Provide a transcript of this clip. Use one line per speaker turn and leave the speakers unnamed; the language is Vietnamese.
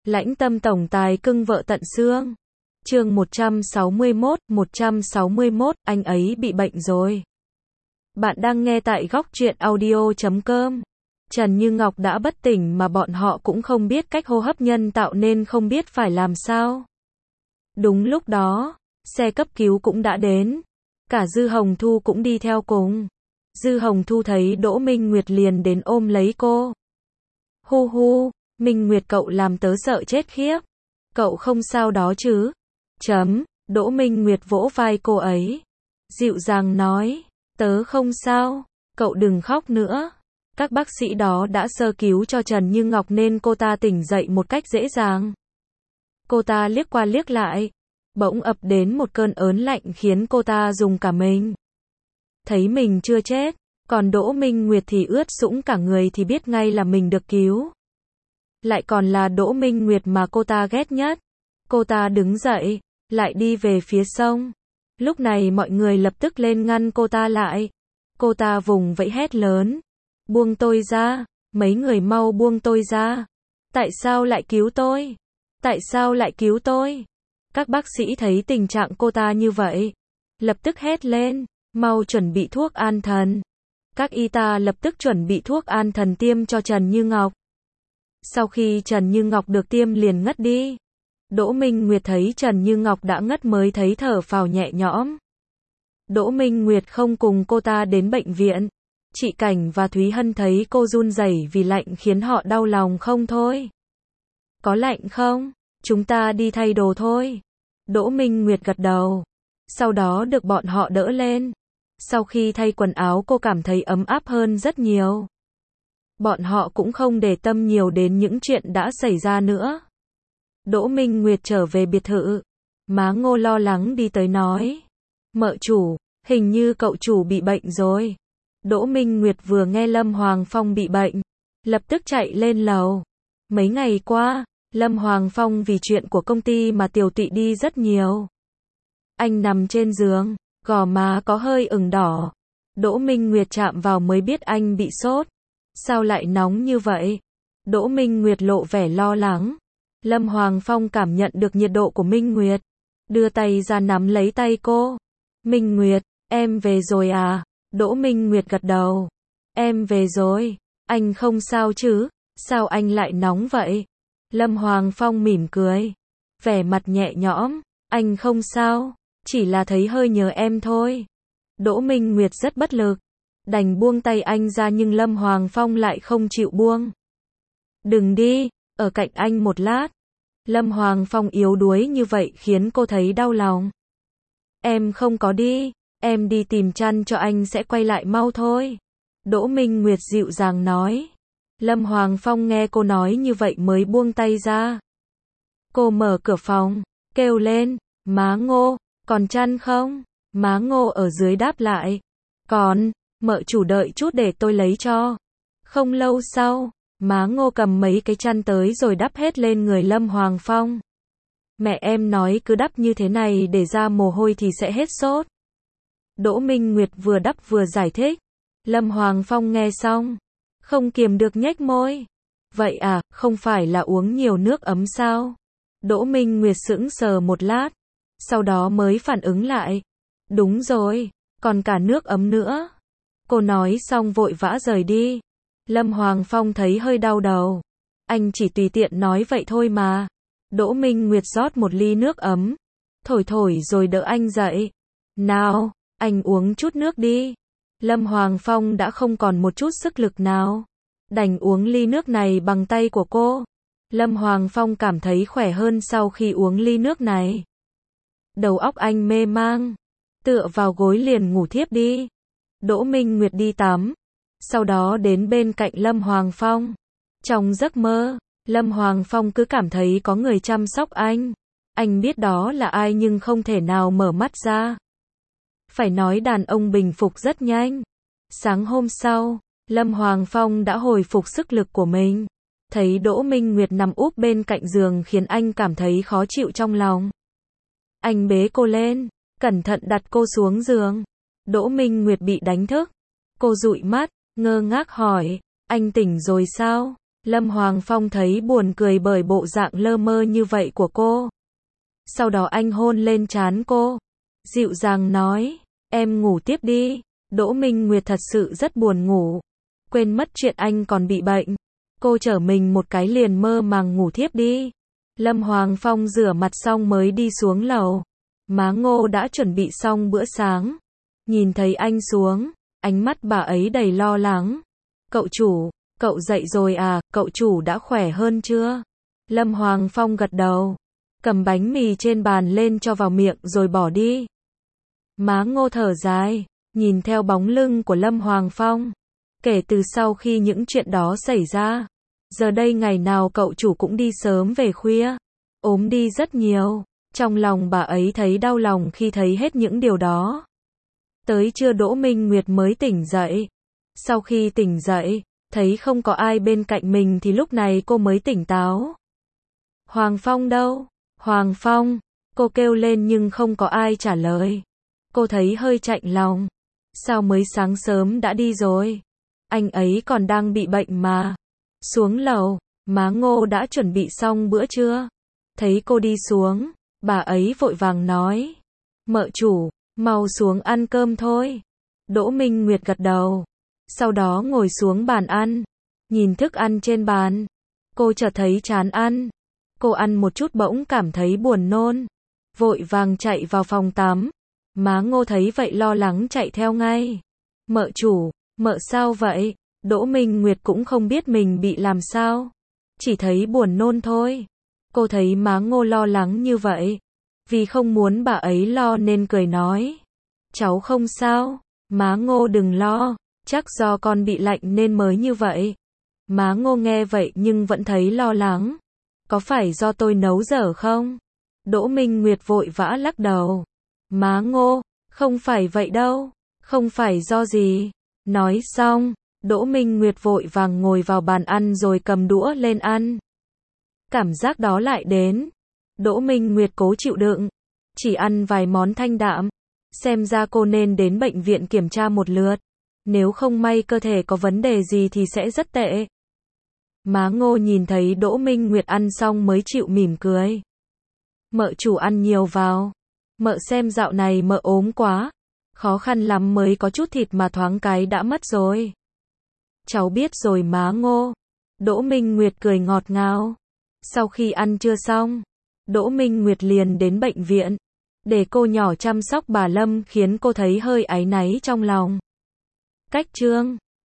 Lãnh tâm tổng tài cưng vợ tận xương. Chương 161, anh ấy bị bệnh rồi. Bạn đang nghe tại góc truyện audio.com. Trần Như Ngọc đã bất tỉnh mà bọn họ cũng không biết cách hô hấp nhân tạo nên không biết phải làm sao. Đúng lúc đó, xe cấp cứu cũng đã đến. Cả Dư Hồng Thu cũng đi theo cùng. Dư Hồng Thu thấy Đỗ Minh Nguyệt liền đến ôm lấy cô. Hu hu, Minh Nguyệt cậu làm tớ sợ chết khiếp. Cậu không sao đó chứ? Đỗ Minh Nguyệt vỗ vai cô ấy. Dịu dàng nói, tớ không sao, cậu đừng khóc nữa. Các bác sĩ đó đã sơ cứu cho Trần Như Ngọc nên cô ta tỉnh dậy một cách dễ dàng. Cô ta liếc qua liếc lại. Bỗng ập đến một cơn ớn lạnh khiến cô ta rùng cả mình. Thấy mình chưa chết, còn Đỗ Minh Nguyệt thì ướt sũng cả người thì biết ngay là mình được cứu. Lại còn là Đỗ Minh Nguyệt mà cô ta ghét nhất. Cô ta đứng dậy, lại đi về phía sông. Lúc này mọi người lập tức lên ngăn cô ta lại. Cô ta vùng vẫy hét lớn. Buông tôi ra, mấy người mau buông tôi ra. Tại sao lại cứu tôi? Tại sao lại cứu tôi? Các bác sĩ thấy tình trạng cô ta như vậy, lập tức hét lên, mau chuẩn bị thuốc an thần. Các y tá lập tức chuẩn bị thuốc an thần tiêm cho Trần Như Ngọc. Sau khi Trần Như Ngọc được tiêm liền ngất đi. Đỗ Minh Nguyệt thấy Trần Như Ngọc đã ngất mới thấy thở phào nhẹ nhõm. Đỗ Minh Nguyệt không cùng cô ta đến bệnh viện. Chị Cảnh và Thúy Hân thấy cô run rẩy vì lạnh khiến họ đau lòng không thôi. Có lạnh không? Chúng ta đi thay đồ thôi. Đỗ Minh Nguyệt gật đầu. Sau đó được bọn họ đỡ lên. Sau khi thay quần áo cô cảm thấy ấm áp hơn rất nhiều. Bọn họ cũng không để tâm nhiều đến những chuyện đã xảy ra nữa. Đỗ Minh Nguyệt trở về biệt thự. Má Ngô lo lắng đi tới nói. Mợ chủ, hình như cậu chủ bị bệnh rồi. Đỗ Minh Nguyệt vừa nghe Lâm Hoàng Phong bị bệnh, lập tức chạy lên lầu. Mấy ngày qua, Lâm Hoàng Phong vì chuyện của công ty mà tiều tụy đi rất nhiều. Anh nằm trên giường, gò má có hơi ửng đỏ. Đỗ Minh Nguyệt chạm vào mới biết anh bị sốt. Sao lại nóng như vậy? Đỗ Minh Nguyệt lộ vẻ lo lắng. Lâm Hoàng Phong cảm nhận được nhiệt độ của Minh Nguyệt, đưa tay ra nắm lấy tay cô. Minh Nguyệt, em về rồi à? Đỗ Minh Nguyệt gật đầu. Em về rồi, anh không sao chứ? Sao anh lại nóng vậy? Lâm Hoàng Phong mỉm cười, vẻ mặt nhẹ nhõm. Anh không sao, chỉ là thấy hơi nhớ em thôi. Đỗ Minh Nguyệt rất bất lực, đành buông tay anh ra nhưng Lâm Hoàng Phong lại không chịu buông. Đừng đi, ở cạnh anh một lát. Lâm Hoàng Phong yếu đuối như vậy khiến cô thấy đau lòng. Em không có đi, em đi tìm chăn cho anh sẽ quay lại mau thôi. Đỗ Minh Nguyệt dịu dàng nói. Lâm Hoàng Phong nghe cô nói như vậy mới buông tay ra. Cô mở cửa phòng, kêu lên, má Ngô, còn chăn không? Má Ngô ở dưới đáp lại. Còn, mợ chủ đợi chút để tôi lấy cho. Không lâu sau, má Ngô cầm mấy cái chăn tới rồi đắp hết lên người Lâm Hoàng Phong. Mẹ em nói cứ đắp như thế này để ra mồ hôi thì sẽ hết sốt. Đỗ Minh Nguyệt vừa đắp vừa giải thích. Lâm Hoàng Phong nghe xong, không kiềm được nhếch môi. Vậy à, không phải là uống nhiều nước ấm sao? Đỗ Minh Nguyệt sững sờ một lát, sau đó mới phản ứng lại. Đúng rồi, còn cả nước ấm nữa. Cô nói xong vội vã rời đi. Lâm Hoàng Phong thấy hơi đau đầu. Anh chỉ tùy tiện nói vậy thôi mà. Đỗ Minh Nguyệt rót một ly nước ấm, thổi thổi rồi đỡ anh dậy. Nào, anh uống chút nước đi. Lâm Hoàng Phong đã không còn một chút sức lực nào, đành uống ly nước này bằng tay của cô. Lâm Hoàng Phong cảm thấy khỏe hơn sau khi uống ly nước này. Đầu óc anh mê mang, tựa vào gối liền ngủ thiếp đi. Đỗ Minh Nguyệt đi tắm, sau đó đến bên cạnh Lâm Hoàng Phong. Trong giấc mơ, Lâm Hoàng Phong cứ cảm thấy có người chăm sóc anh. Anh biết đó là ai nhưng không thể nào mở mắt ra. Phải nói đàn ông bình phục rất nhanh. Sáng hôm sau, Lâm Hoàng Phong đã hồi phục sức lực của mình. Thấy Đỗ Minh Nguyệt nằm úp bên cạnh giường khiến anh cảm thấy khó chịu trong lòng. Anh bế cô lên, cẩn thận đặt cô xuống giường. Đỗ Minh Nguyệt bị đánh thức. Cô dụi mắt, ngơ ngác hỏi, anh tỉnh rồi sao? Lâm Hoàng Phong thấy buồn cười bởi bộ dạng lơ mơ như vậy của cô. Sau đó anh hôn lên trán cô, dịu dàng nói, em ngủ tiếp đi. Đỗ Minh Nguyệt thật sự rất buồn ngủ, quên mất chuyện anh còn bị bệnh. Cô trở mình một cái liền mơ màng ngủ thiếp đi. Lâm Hoàng Phong rửa mặt xong mới đi xuống lầu. Má Ngô đã chuẩn bị xong bữa sáng. Nhìn thấy anh xuống, ánh mắt bà ấy đầy lo lắng. Cậu chủ, cậu dậy rồi à, cậu chủ đã khỏe hơn chưa? Lâm Hoàng Phong gật đầu, cầm bánh mì trên bàn lên cho vào miệng rồi bỏ đi. Má Ngô thở dài, nhìn theo bóng lưng của Lâm Hoàng Phong. Kể từ sau khi những chuyện đó xảy ra, giờ đây ngày nào cậu chủ cũng đi sớm về khuya, ốm đi rất nhiều. Trong lòng bà ấy thấy đau lòng khi thấy hết những điều đó. Tới trưa Đỗ Minh Nguyệt mới tỉnh dậy. Sau khi tỉnh dậy, thấy không có ai bên cạnh mình thì lúc này cô mới tỉnh táo. Hoàng Phong đâu? Hoàng Phong, cô kêu lên nhưng không có ai trả lời. Cô thấy hơi chạnh lòng. Sao mới sáng sớm đã đi rồi? Anh ấy còn đang bị bệnh mà. Xuống lầu, má Ngô đã chuẩn bị xong bữa trưa. Thấy cô đi xuống, bà ấy vội vàng nói, mợ chủ, mau xuống ăn cơm thôi. Đỗ Minh Nguyệt gật đầu, sau đó ngồi xuống bàn ăn, nhìn thức ăn trên bàn. Cô chợt thấy chán ăn. Cô ăn một chút bỗng cảm thấy buồn nôn, vội vàng chạy vào phòng tắm. Má Ngô thấy vậy lo lắng chạy theo ngay. Mợ chủ, mợ sao vậy? Đỗ Minh Nguyệt cũng không biết mình bị làm sao, chỉ thấy buồn nôn thôi. Cô thấy má Ngô lo lắng như vậy, vì không muốn bà ấy lo nên cười nói, cháu không sao, má Ngô đừng lo, chắc do con bị lạnh nên mới như vậy. Má Ngô nghe vậy nhưng vẫn thấy lo lắng, có phải do tôi nấu dở không? Đỗ Minh Nguyệt vội vã lắc đầu, má Ngô, không phải vậy đâu, không phải do gì. Nói xong, Đỗ Minh Nguyệt vội vàng ngồi vào bàn ăn rồi cầm đũa lên ăn. Cảm giác đó lại đến. Đỗ Minh Nguyệt cố chịu đựng, chỉ ăn vài món thanh đạm. Xem ra cô nên đến bệnh viện kiểm tra một lượt. Nếu không may cơ thể có vấn đề gì thì sẽ rất tệ. Má Ngô nhìn thấy Đỗ Minh Nguyệt ăn xong mới chịu mỉm cười. Mợ chủ ăn nhiều vào. Mợ xem dạo này mợ ốm quá. Khó khăn lắm mới có chút thịt mà thoáng cái đã mất rồi. Cháu biết rồi má Ngô. Đỗ Minh Nguyệt cười ngọt ngào. Sau khi ăn trưa xong, Đỗ Minh Nguyệt liền đến bệnh viện, để cô nhỏ chăm sóc bà Lâm khiến cô thấy hơi áy náy trong lòng. Cách chương